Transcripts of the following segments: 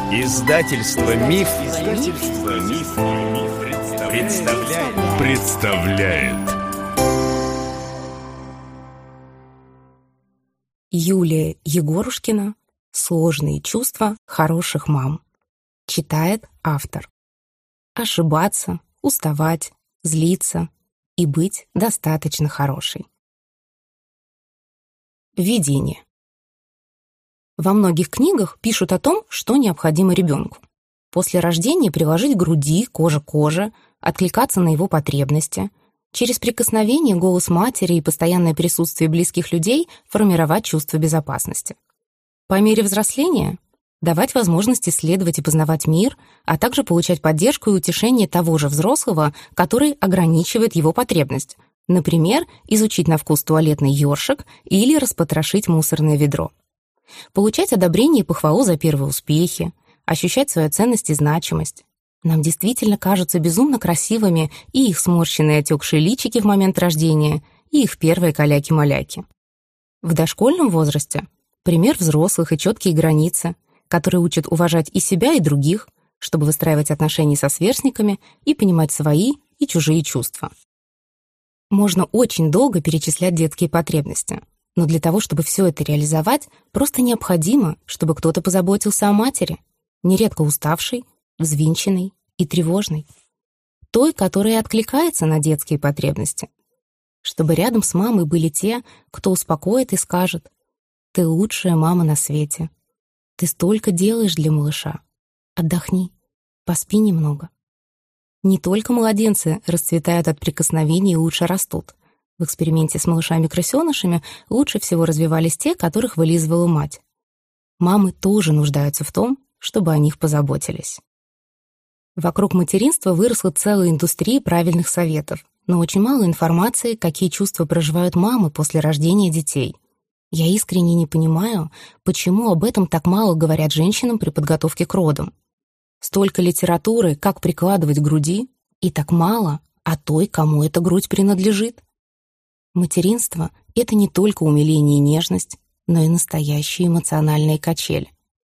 Издательство Миф, представляет. Юлия Егорушкина «Сложные чувства хороших мам». Читает автор. Ошибаться, уставать, злиться и быть достаточно хорошей. Введение. Во многих книгах пишут о том, что необходимо ребенку. После рождения приложить к груди, кожа к коже, откликаться на его потребности, через прикосновение, голос матери и постоянное присутствие близких людей формировать чувство безопасности. По мере взросления давать возможность исследовать и познавать мир, а также получать поддержку и утешение того же взрослого, который ограничивает его потребность. Например, изучить на вкус туалетный ёршик или распотрошить мусорное ведро. Получать одобрение и похвалу за первые успехи, ощущать свою ценность и значимость. Нам действительно кажутся безумно красивыми и их сморщенные отекшие личики в момент рождения, и их первые каляки-маляки. В дошкольном возрасте пример взрослых и четкие границы, которые учат уважать и себя, и других, чтобы выстраивать отношения со сверстниками и понимать свои и чужие чувства. Можно очень долго перечислять детские потребности, но для того, чтобы все это реализовать, просто необходимо, чтобы кто-то позаботился о матери, нередко уставшей, взвинченной и тревожной, той, которая откликается на детские потребности. Чтобы рядом с мамой были те, кто успокоит и скажет: «Ты лучшая мама на свете. Ты столько делаешь для малыша. Отдохни, поспи немного». Не только младенцы расцветают от прикосновений и лучше растут. В эксперименте с малышами-крысёнышами лучше всего развивались те, которых вылизывала мать. Мамы тоже нуждаются в том, чтобы о них позаботились. Вокруг материнства выросла целая индустрия правильных советов, но очень мало информации, какие чувства проживают мамы после рождения детей. Я искренне не понимаю, почему об этом так мало говорят женщинам при подготовке к родам. Столько литературы, как прикладывать к груди, и так мало о той, кому эта грудь принадлежит. Материнство — это не только умиление и нежность, но и настоящие эмоциональные качели.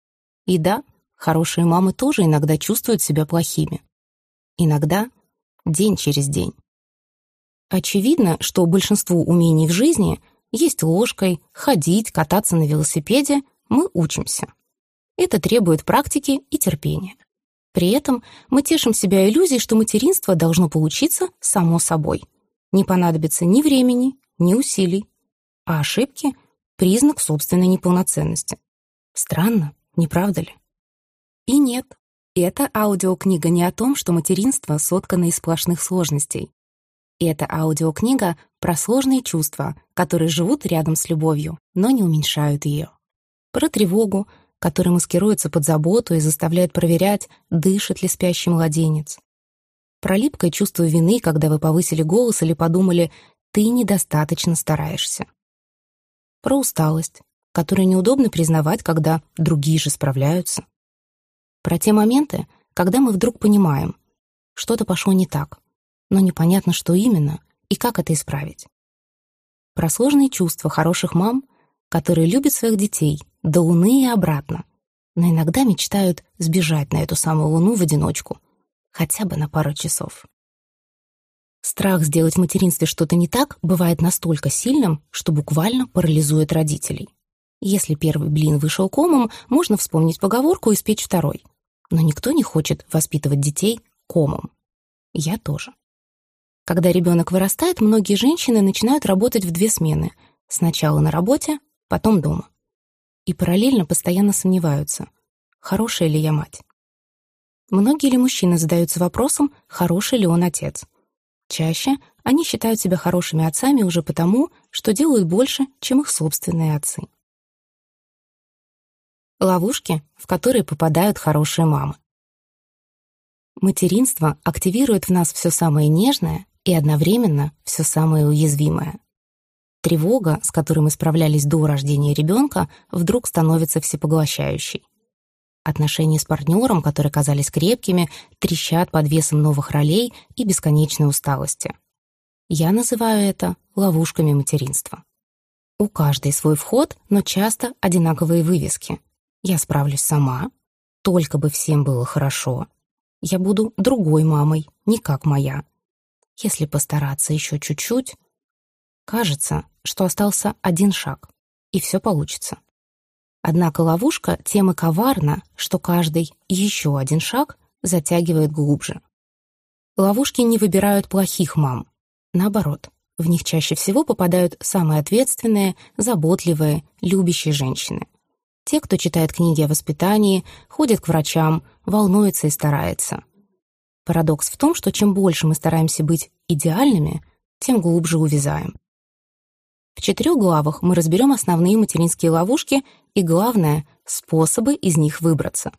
И да, хорошие мамы тоже иногда чувствуют себя плохими. Иногда день через день. Очевидно, что большинству умений в жизни — есть ложкой, ходить, кататься на велосипеде — мы учимся. Это требует практики и терпения. При этом мы тешим себя иллюзией, что материнство должно получиться само собой. Не понадобится ни времени, ни усилий, а ошибки — признак собственной неполноценности. Странно, не правда ли? И нет, эта аудиокнига не о том, что материнство соткано из сплошных сложностей. Это аудиокнига про сложные чувства, которые живут рядом с любовью, но не уменьшают ее. Про тревогу, которая маскируется под заботу и заставляет проверять, дышит ли спящий младенец. Про липкое чувство вины, когда вы повысили голос или подумали: «ты недостаточно стараешься». Про усталость, которую неудобно признавать, когда другие же справляются. Про те моменты, когда мы вдруг понимаем, что-то пошло не так, но непонятно, что именно и как это исправить. Про сложные чувства хороших мам, которые любят своих детей до Луны и обратно, но иногда мечтают сбежать на эту самую Луну в одиночку, хотя бы на пару часов. Страх сделать в материнстве что-то не так бывает настолько сильным, что буквально парализует родителей. Если первый блин вышел комом, можно вспомнить поговорку и испечь второй. Но никто не хочет воспитывать детей комом. Я тоже. Когда ребенок вырастает, многие женщины начинают работать в 2 смены. Сначала на работе, потом дома. И параллельно постоянно сомневаются, хорошая ли я мать. Многие ли мужчины задаются вопросом, хороший ли он отец. Чаще они считают себя хорошими отцами уже потому, что делают больше, чем их собственные отцы. Ловушки, в которые попадают хорошие мамы. Материнство активирует в нас все самое нежное и одновременно все самое уязвимое. Тревога, с которой мы справлялись до рождения ребенка, вдруг становится всепоглощающей. Отношения с партнером, которые казались крепкими, трещат под весом новых ролей и бесконечной усталости. Я называю это ловушками материнства. У каждой свой вход, но часто одинаковые вывески. Я справлюсь сама, только бы всем было хорошо. Я буду другой мамой, не как моя. Если постараться еще чуть-чуть, кажется, что остался один шаг, и все получится. Однако ловушка тем и коварна, что каждый еще один шаг затягивает глубже. Ловушки не выбирают плохих мам. Наоборот, в них чаще всего попадают самые ответственные, заботливые, любящие женщины. Те, кто читает книги о воспитании, ходит к врачам, волнуется и старается. Парадокс в том, что чем больше мы стараемся быть идеальными, тем глубже увязаем. В 4 главах мы разберем основные материнские ловушки и, главное, способы из них выбраться.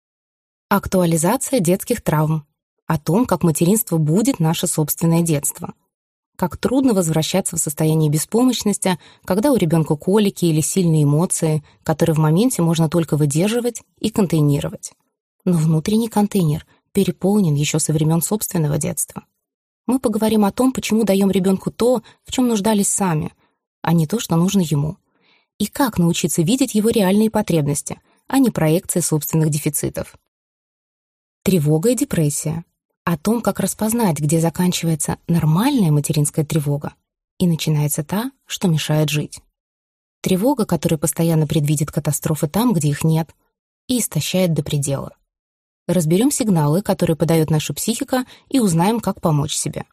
Актуализация детских травм. О том, как материнство будет наше собственное детство. Как трудно возвращаться в состояние беспомощности, когда у ребенка колики или сильные эмоции, которые в моменте можно только выдерживать и контейнировать. Но внутренний контейнер переполнен еще со времен собственного детства. Мы поговорим о том, почему даем ребенку то, в чем нуждались сами, а не то, что нужно ему. И как научиться видеть его реальные потребности, а не проекции собственных дефицитов. Тревога и депрессия. О том, как распознать, где заканчивается нормальная материнская тревога и начинается та, что мешает жить. Тревога, которая постоянно предвидит катастрофы там, где их нет, и истощает до предела. Разберем сигналы, которые подает наша психика, и узнаем, как помочь себе.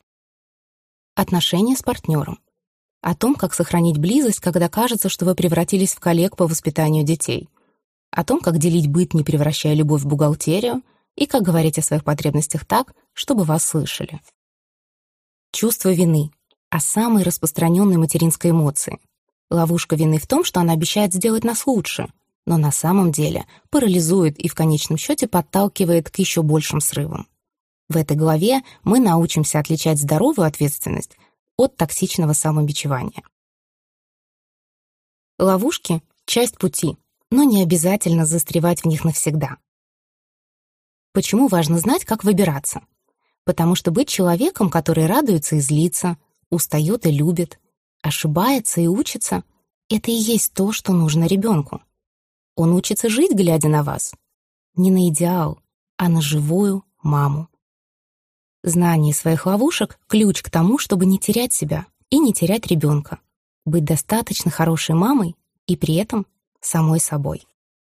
Отношения с партнером. О том, как сохранить близость, когда кажется, что вы превратились в коллег по воспитанию детей. О том, как делить быт, не превращая любовь в бухгалтерию, и как говорить о своих потребностях так, чтобы вас слышали. Чувство вины. О самой распространенной материнской эмоции. Ловушка вины в том, что она обещает сделать нас лучше, но на самом деле парализует и в конечном счете подталкивает к еще большим срывам. В этой главе мы научимся отличать здоровую ответственность от токсичного самобичевания. Ловушки — часть пути, но не обязательно застревать в них навсегда. Почему важно знать, как выбираться? Потому что быть человеком, который радуется и злится, устает и любит, ошибается и учится — это и есть то, что нужно ребенку. Он учится жить, глядя на вас. Не на идеал, а на живую маму. Знание своих ловушек — ключ к тому, чтобы не терять себя и не терять ребенка, быть достаточно хорошей мамой и при этом самой собой.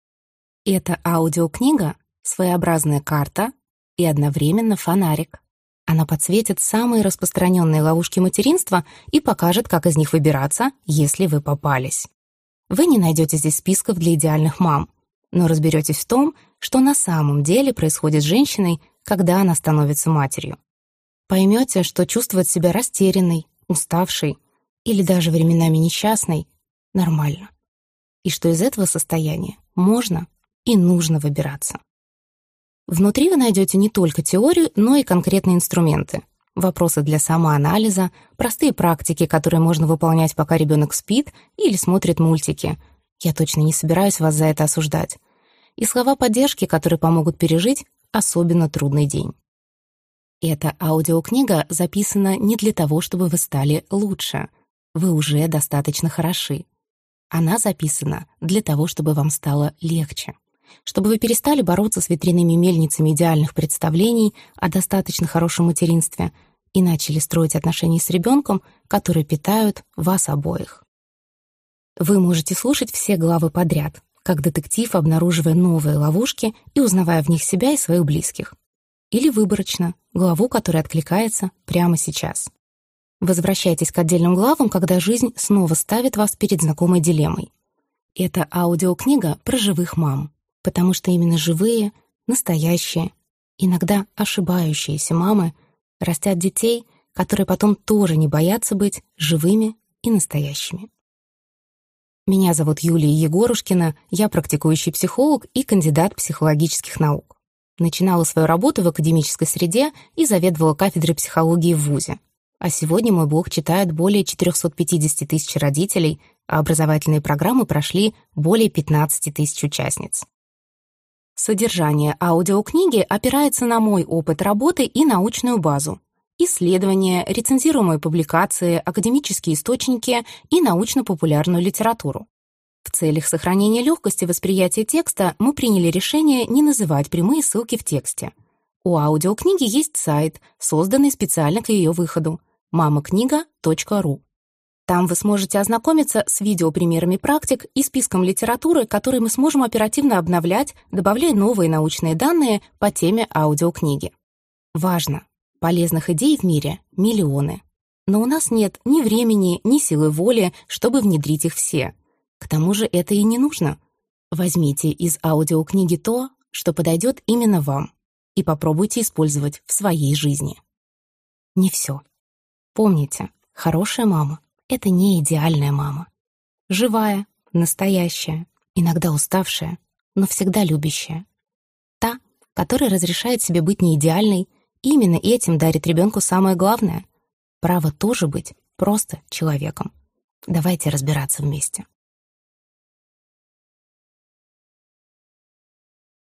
Эта аудиокнига — своеобразная карта и одновременно фонарик. Она подсветит самые распространенные ловушки материнства и покажет, как из них выбираться, если вы попались. Вы не найдете здесь списков для идеальных мам, но разберетесь в том, что на самом деле происходит с женщиной, когда она становится матерью. Поймете, что чувствовать себя растерянной, уставшей или даже временами несчастной нормально, и что из этого состояния можно и нужно выбираться. Внутри вы найдете не только теорию, но и конкретные инструменты, вопросы для самоанализа, простые практики, которые можно выполнять, пока ребенок спит или смотрит мультики. Я точно не собираюсь вас за это осуждать. И слова поддержки, которые помогут пережить особенно трудный день. Эта аудиокнига записана не для того, чтобы вы стали лучше. Вы уже достаточно хороши. Она записана для того, чтобы вам стало легче. Чтобы вы перестали бороться с ветряными мельницами идеальных представлений о достаточно хорошем материнстве и начали строить отношения с ребенком, которые питают вас обоих. Вы можете слушать все главы подряд, как детектив, обнаруживая новые ловушки и узнавая в них себя и своих близких. Или выборочно, главу, которая откликается прямо сейчас. Возвращайтесь к отдельным главам, когда жизнь снова ставит вас перед знакомой дилеммой. Это аудиокнига про живых мам, потому что именно живые, настоящие, иногда ошибающиеся мамы растят детей, которые потом тоже не боятся быть живыми и настоящими. Меня зовут Юлия Егорушкина, я практикующий психолог и кандидат психологических наук. Начинала свою работу в академической среде и заведовала кафедрой психологии в вузе. А сегодня мой блог читает более 450 тысяч родителей, а образовательные программы прошли более 15 тысяч участниц. Содержание аудиокниги опирается на мой опыт работы и научную базу. Исследования, рецензируемые публикации, академические источники и научно-популярную литературу. В целях сохранения легкости восприятия текста мы приняли решение не называть прямые ссылки в тексте. У аудиокниги есть сайт, созданный специально к ее выходу — mamakniga.ru. Там вы сможете ознакомиться с видеопримерами практик и списком литературы, который мы сможем оперативно обновлять, добавляя новые научные данные по теме аудиокниги. Важно! Полезных идей в мире миллионы. Но у нас нет ни времени, ни силы воли, чтобы внедрить их все. К тому же это и не нужно. Возьмите из аудиокниги то, что подойдет именно вам, и попробуйте использовать в своей жизни. Не все. Помните, хорошая мама — это не идеальная мама. Живая, настоящая, иногда уставшая, но всегда любящая. Та, которая разрешает себе быть неидеальной, и именно этим дарит ребенку самое главное — право тоже быть просто человеком. Давайте разбираться вместе.